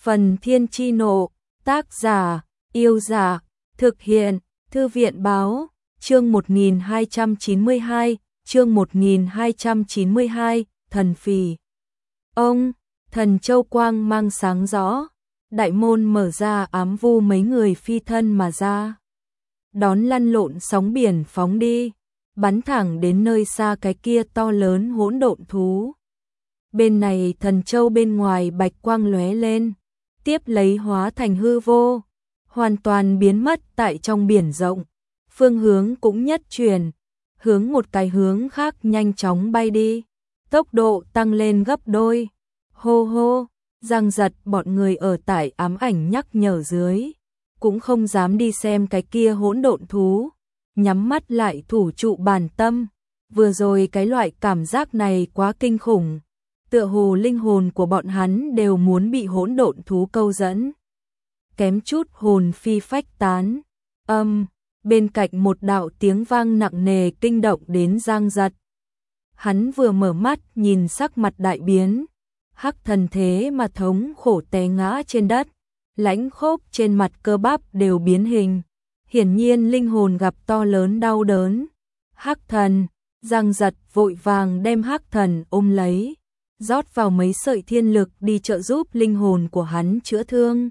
Phần Thiên Chi Nộ, tác giả, Yêu Giả, thực hiện, Thư viện Báo, chương 1292, chương 1292, Thần Phì. Ông, thần châu quang mang sáng rõ, đại môn mở ra ám vu mấy người phi thân mà ra. Đón lăn lộn sóng biển phóng đi, bắn thẳng đến nơi xa cái kia to lớn hỗn độn thú. Bên này thần châu bên ngoài bạch quang lóe lên, tiếp lấy hóa thành hư vô, hoàn toàn biến mất tại trong biển rộng. Phương hướng cũng nhất chuyển, hướng một cái hướng khác nhanh chóng bay đi, tốc độ tăng lên gấp đôi. Hô hô, Giang Giật bọn người ở tại ám ảnh nhắc nhở dưới, cũng không dám đi xem cái kia hỗn độn thú, nhắm mắt lại thủ trụ bản tâm. Vừa rồi cái loại cảm giác này quá kinh khủng, tựa hồ linh hồn của bọn hắn đều muốn bị hỗn độn thú câu dẫn, kém chút hồn phi phách tán. Bên cạnh một đạo tiếng vang nặng nề kinh động đến Giang Giật. Hắn vừa mở mắt nhìn sắc mặt đại biến, hắc thần thế mà thống khổ té ngã trên đất, lãnh khốc trên mặt cơ bắp đều biến hình, hiển nhiên linh hồn gặp to lớn đau đớn. Hắc thần, Giang Giật vội vàng đem hắc thần ôm lấy, rót vào mấy sợi thiên lực đi trợ giúp linh hồn của hắn chữa thương.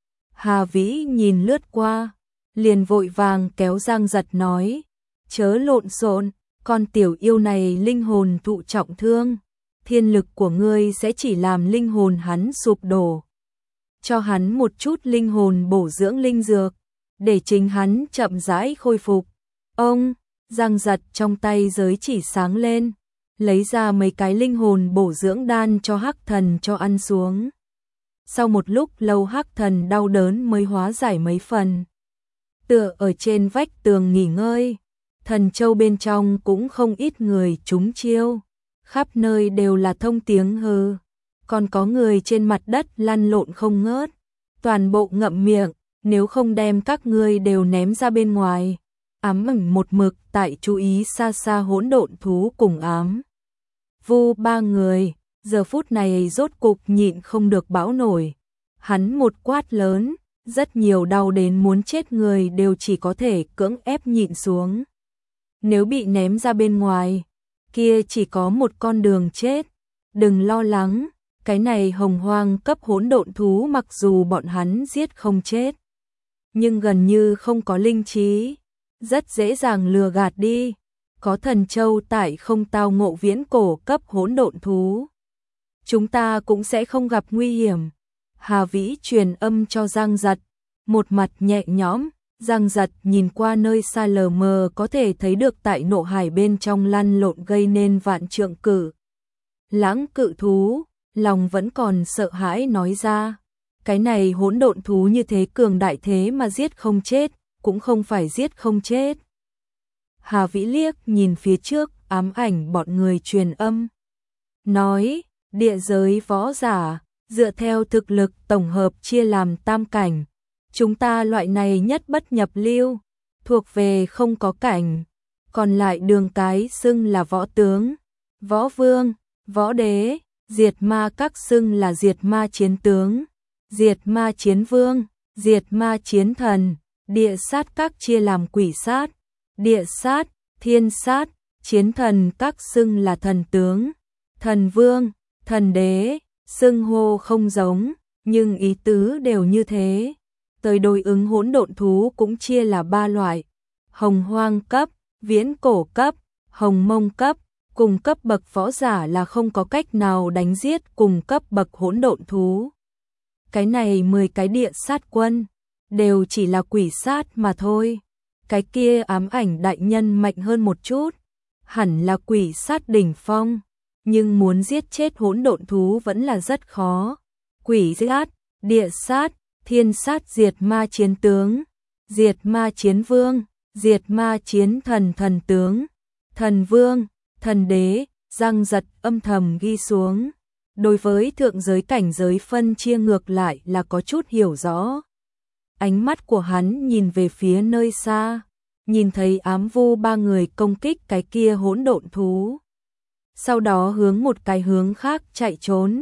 Hà Vĩ nhìn lướt qua, liền vội vàng kéo Giang Giật nói, chớ lộn xộn, con tiểu yêu này linh hồn thụ trọng thương, thiên lực của ngươi sẽ chỉ làm linh hồn hắn sụp đổ. Cho hắn một chút linh hồn bổ dưỡng linh dược, để chính hắn chậm rãi khôi phục. Ông, Giang Giật trong tay giới chỉ sáng lên, lấy ra mấy cái linh hồn bổ dưỡng đan cho hắc thần cho ăn xuống. Sau một lúc lâu hắc thần đau đớn mới hóa giải mấy phần. Tựa ở trên vách tường nghỉ ngơi, thần châu bên trong cũng không ít người trúng chiêu, khắp nơi đều là thông tiếng hừ, còn có người trên mặt đất lăn lộn không ngớt, toàn bộ ngậm miệng, nếu không đem các ngươi đều ném ra bên ngoài. Ám ảnh một mực tại chú ý xa xa hỗn độn thú cùng ám vu ba người, giờ phút này rốt cục nhịn không được bão nổi. Hắn một quát lớn, rất nhiều đau đến muốn chết người đều chỉ có thể cưỡng ép nhịn xuống. Nếu bị ném ra bên ngoài, kia chỉ có một con đường chết. Đừng lo lắng, cái này hồng hoang cấp hỗn độn thú mặc dù bọn hắn giết không chết, nhưng gần như không có linh trí, rất dễ dàng lừa gạt đi. Có thần châu tại không tao ngộ viễn cổ cấp hỗn độn thú, chúng ta cũng sẽ không gặp nguy hiểm. Hà Vĩ truyền âm cho Giang Giật, một mặt nhẹ nhõm. Giang Giật nhìn qua nơi xa lờ mờ có thể thấy được tại nộ hải bên trong lăn lộn gây nên vạn trượng cử lãng cự thú, lòng vẫn còn sợ hãi nói ra, cái này hỗn độn thú như thế cường đại thế mà giết không chết, cũng không phải giết không chết. Hà Vĩ liếc nhìn phía trước, ám ảnh bọn người truyền âm, nói, địa giới võ giả, dựa theo thực lực tổng hợp chia làm tam cảnh. Chúng ta loại này nhất bất nhập lưu, thuộc về không có cảnh, còn lại đường cái xưng là võ tướng, võ vương, võ đế, diệt ma các xưng là diệt ma chiến tướng, diệt ma chiến vương, diệt ma chiến thần, địa sát các chia làm quỷ sát, địa sát, thiên sát, chiến thần các xưng là thần tướng, thần vương, thần đế, xưng hô không giống, nhưng ý tứ đều như thế. Tới đối ứng hỗn độn thú cũng chia là 3 loại, hồng hoang cấp, viễn cổ cấp, hồng mông cấp. Cùng cấp bậc võ giả là không có cách nào đánh giết cùng cấp bậc hỗn độn thú. Cái này 10 cái địa sát quân, đều chỉ là quỷ sát mà thôi. Cái kia ám ảnh đại nhân mạnh hơn một chút, hẳn là quỷ sát đỉnh phong, nhưng muốn giết chết hỗn độn thú vẫn là rất khó. Quỷ sát, địa sát, thiên sát diệt ma chiến tướng, diệt ma chiến vương, diệt ma chiến thần thần tướng, thần vương, thần đế. Giang Giật âm thầm ghi xuống. Đối với thượng giới cảnh giới phân chia ngược lại là có chút hiểu rõ. Ánh mắt của hắn nhìn về phía nơi xa, nhìn thấy ám vu ba người công kích cái kia hỗn độn thú, sau đó hướng một cái hướng khác chạy trốn.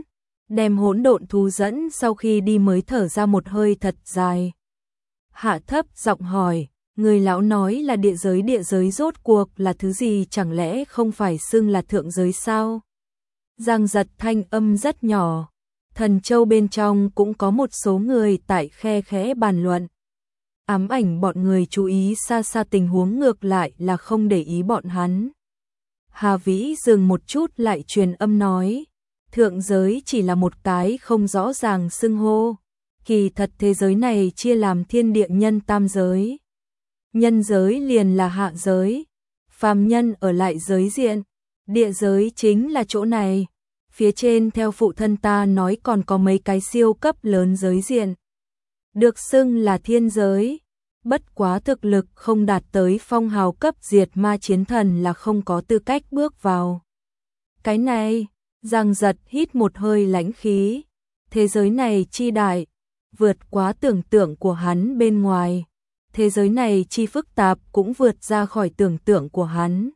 đem hỗn độn thú dẫn sau khi đi mới thở ra một hơi thật dài. Hạ thấp giọng hỏi, người lão nói là địa giới rốt cuộc là thứ gì, chẳng lẽ không phải xưng là thượng giới sao? Giang Giật thanh âm rất nhỏ, Thần Châu bên trong cũng có một số người tại khe khẽ bàn luận. Ám Ảnh bọn người chú ý xa xa tình huống, ngược lại là không để ý bọn hắn. Hà Vĩ dừng một chút lại truyền âm nói, thượng giới chỉ là một cái không rõ ràng xưng hô, kỳ thật thế giới này chia làm thiên địa nhân tam giới. Nhân giới liền là hạ giới, phàm nhân ở lại giới diện, địa giới chính là chỗ này. Phía trên theo phụ thân ta nói còn có mấy cái siêu cấp lớn giới diện, được xưng là thiên giới, bất quá thực lực không đạt tới phong hào cấp diệt ma chiến thần là không có tư cách bước vào. Cái này, Giang Giật hít một hơi lãnh khí, thế giới này chi đại, vượt quá tưởng tượng của hắn bên ngoài, thế giới này chi phức tạp cũng vượt ra khỏi tưởng tượng của hắn.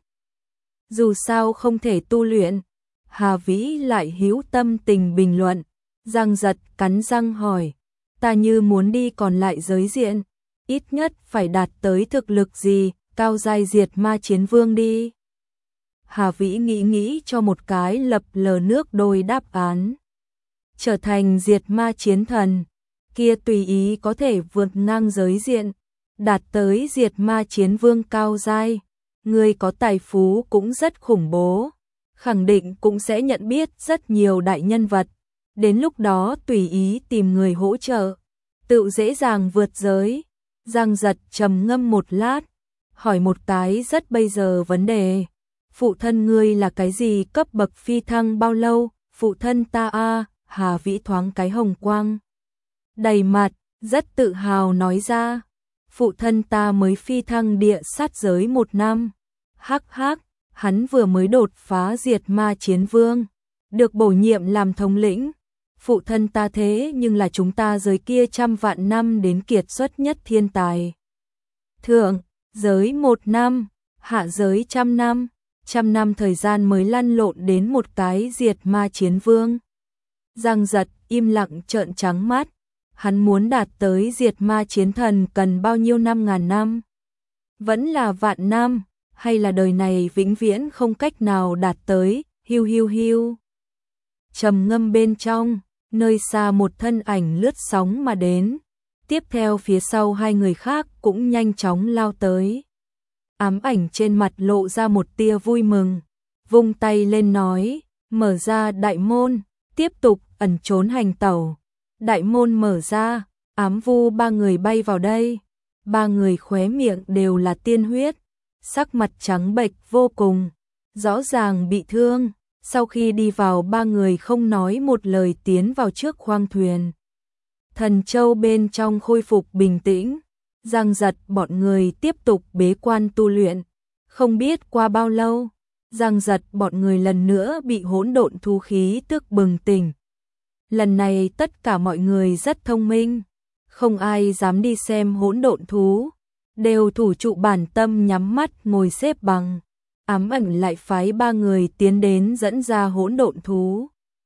Dù sao không thể tu luyện, Hà Vĩ lại hữu tâm tình bình luận. Giang Giật cắn răng hỏi, ta như muốn đi còn lại giới diện, ít nhất phải đạt tới thực lực gì, cao giai diệt ma chiến vương đi. Hà Vĩ nghĩ cho một cái lập lờ nước đôi đáp án. Trở thành diệt ma chiến thần, kia tùy ý có thể vượt ngang giới diện, đạt tới diệt ma chiến vương cao giai, người có tài phú cũng rất khủng bố, khẳng định cũng sẽ nhận biết rất nhiều đại nhân vật, đến lúc đó tùy ý tìm người hỗ trợ, tự dễ dàng vượt giới. Giang Giật trầm ngâm một lát, hỏi một cái rất bây giờ vấn đề, phụ thân ngươi là cái gì, cấp bậc phi thăng bao lâu? Phụ thân ta a, Hà Vĩ thoáng cái hồng quang đầy mặt, rất tự hào nói ra, phụ thân ta mới phi thăng địa sát giới 1 năm. Hắc hắc, hắn vừa mới đột phá diệt ma chiến vương, được bổ nhiệm làm thống lĩnh. Phụ thân ta thế nhưng là chúng ta giới kia trăm vạn năm đến kiệt xuất nhất thiên tài. Thượng giới 1 năm, hạ giới trăm năm thời gian mới lăn lộn đến một cái diệt ma chiến vương. Giang Giật im lặng trợn trắng mắt, hắn muốn đạt tới diệt ma chiến thần cần bao nhiêu năm, ngàn năm? Vẫn là vạn năm, hay là đời này vĩnh viễn không cách nào đạt tới, hiu. Trầm ngâm bên trong, nơi xa một thân ảnh lướt sóng mà đến, tiếp theo phía sau hai người khác cũng nhanh chóng lao tới. Ám Ảnh trên mặt lộ ra một tia vui mừng, vung tay lên nói, mở ra đại môn, tiếp tục ẩn trốn hành tẩu. Đại môn mở ra, Ám Vu ba người bay vào đây, ba người khóe miệng đều là tiên huyết, sắc mặt trắng bệch vô cùng, rõ ràng bị thương. Sau khi đi vào, ba người không nói một lời tiến vào trước khoang thuyền. Thần Châu bên trong khôi phục bình tĩnh, Giang Giật bọn người tiếp tục bế quan tu luyện. Không biết qua bao lâu, Giang Giật bọn người lần nữa bị hỗn độn thú khí tức bừng tỉnh. Lần này tất cả mọi người rất thông minh, không ai dám đi xem hỗn độn thú, đều thủ trụ bản tâm nhắm mắt ngồi xếp bằng. Ám Ảnh lại phái ba người tiến đến dẫn ra hỗn độn thú.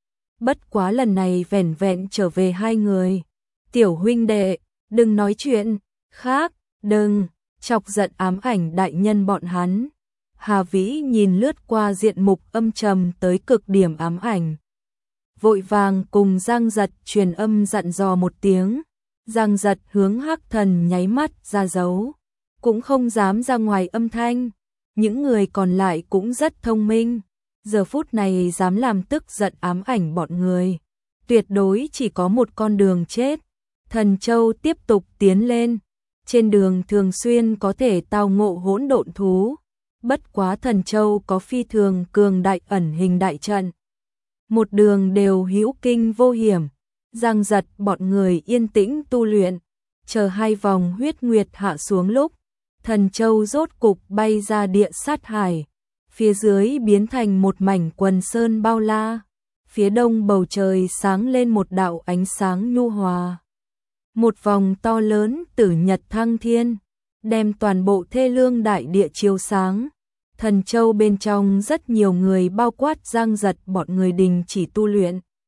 Bất quá lần này vẻn vẹn trở về hai người. Tiểu huynh đệ, đừng nói chuyện khác, đừng chọc giận Ám Ảnh đại nhân bọn hắn. Hà Vĩ nhìn lướt qua diện mục âm trầm tới cực điểm Ám Ảnh, vội vàng cùng Giang Giật truyền âm dặn dò một tiếng. Giang Giật hướng Hắc Thần nháy mắt ra dấu, cũng không dám ra ngoài âm thanh. Những người còn lại cũng rất thông minh, giờ phút này dám làm tức giận Ám Ảnh bọn người, tuyệt đối chỉ có một con đường chết. Thần Châu tiếp tục tiến lên, trên đường thường xuyên có thể tao ngộ hỗn độn thú, bất quá Thần Châu có phi thường cường đại ẩn hình đại trận, một đường đều hữu kinh vô hiểm. Giang Giật bọn người yên tĩnh tu luyện, chờ hai vòng huyết nguyệt hạ xuống lúc, Thần Châu rốt cục bay ra địa sát hải, phía dưới biến thành một mảnh quần sơn bao la, phía đông bầu trời sáng lên một đạo ánh sáng nhu hòa. Một vòng to lớn tử nhật thăng thiên, đem toàn bộ thê lương đại địa chiếu sáng. Thần Châu bên trong rất nhiều người bao quát Giang Giật bọn người đình chỉ tu luyện.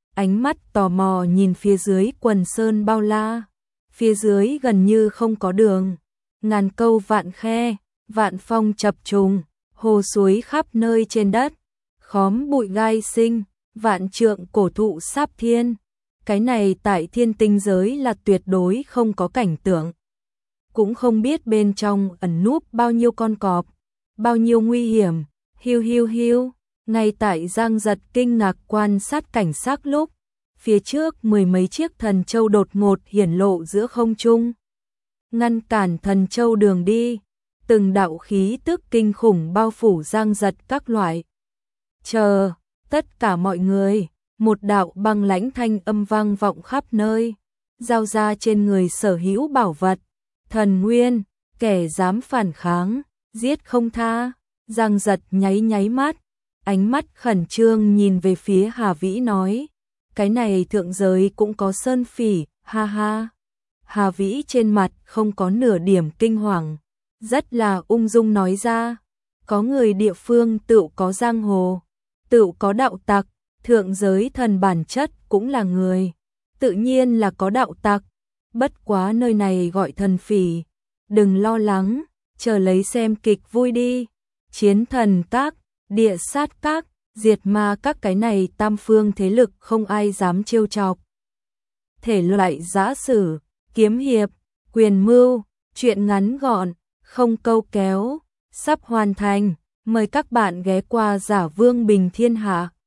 ánh mắt tò mò nhìn phía dưới quần sơn bao la. Phía dưới gần như không có đường, ngàn câu vạn khe, vạn phong chập trùng, hồ suối khắp nơi trên đất, khóm bụi gai sinh, vạn trượng cổ thụ sáp thiên. Cái này tại thiên tinh giới là tuyệt đối không có cảnh tượng. Cũng không biết bên trong ẩn núp bao nhiêu con cọp, bao nhiêu nguy hiểm. Hiu hiu hiu, ngay tại Giang Giật kinh ngạc quan sát cảnh sắc lúc, phía trước mười mấy chiếc thần châu đột ngột hiển lộ giữa không trung, ngăn cản thần châu đường đi. Từng đạo khí tức kinh khủng bao phủ Giang Giật các loại. Chờ, tất cả mọi người, một đạo băng lãnh thanh âm vang vọng khắp nơi, giao ra trên người sở hữu bảo vật, thần nguyên, kẻ dám phản kháng, giết không tha. Giang Giật nháy nháy mắt, ánh mắt khẩn trương nhìn về phía Hà Vĩ nói, cái này thượng giới cũng có sơn phỉ, ha ha. Hà Vĩ trên mặt không có nửa điểm kinh hoàng, rất là ung dung nói ra, có người địa phương tự có giang hồ, tự có đạo tặc, thượng giới thần bản chất cũng là người, tự nhiên là có đạo tặc, bất quá nơi này gọi thần phỉ, đừng lo lắng, chờ lấy xem kịch vui đi. Chiến thần các, địa sát các, diệt ma các, cái này tam phương thế lực không ai dám trêu chọc. Thể loại giã sử, kiếm hiệp, quyền mưu, truyện ngắn gọn, không câu kéo, sắp hoàn thành. Mời các bạn ghé qua Giả Vương Bình Thiên Hạ.